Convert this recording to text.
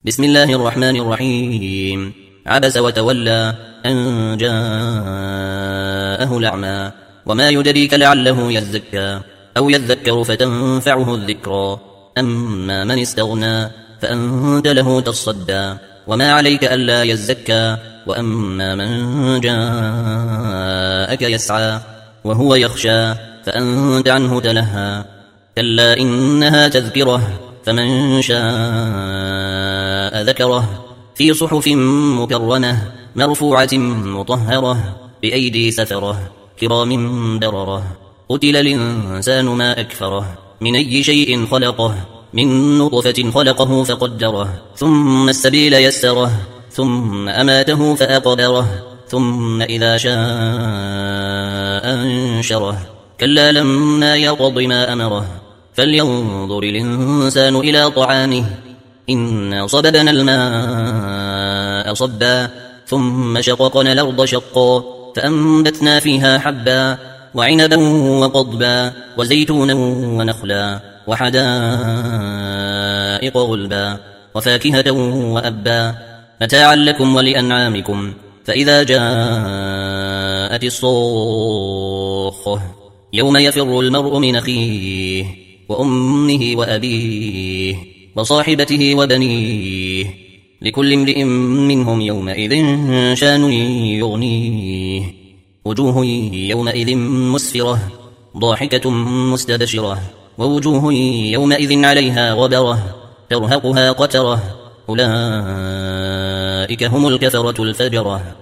بسم الله الرحمن الرحيم. عبس وتولى أن جاءه الأعمى وما يدريك لعله يزكى أو يذكر فتنفعه الذكرى أما من استغنى فأنت له تصدى وما عليك ألا يزكى وأما من جاءك يسعى وهو يخشى فأنت عنه تلهى كلا إنها تذكرة فمن شاء ذكره في صحف مكرمة مرفوعة مطهرة بأيدي سفرة كرام بررة قتل الإنسان ما أكفره من أي شيء خلقه من نطفة خلقه فقدره ثم السبيل يسره ثم أماته فأقبره ثم إذا شاء أنشره كلا لما يقض ما أمره فلينظر الإنسان إلى طعامه إنا صببنا الماء صبا ثم شققنا الأرض شقا فأنبتنا فيها حبا وعنبا وقضبا وزيتونا ونخلا وحدائق غلبا وفاكهة وأبا متاعا لكم ولأنعامكم فإذا جاءت الصاخة يوم يفر المرء من أخيه وأمه وأبيه وصاحبته وبنيه لكل امرئ منهم يومئذ شان يغنيه وجوه يومئذ مسفرة ضاحكة مستبشرة ووجوه يومئذ عليها غبرة ترهقها قترة أولئك هم الكفرة الفجرة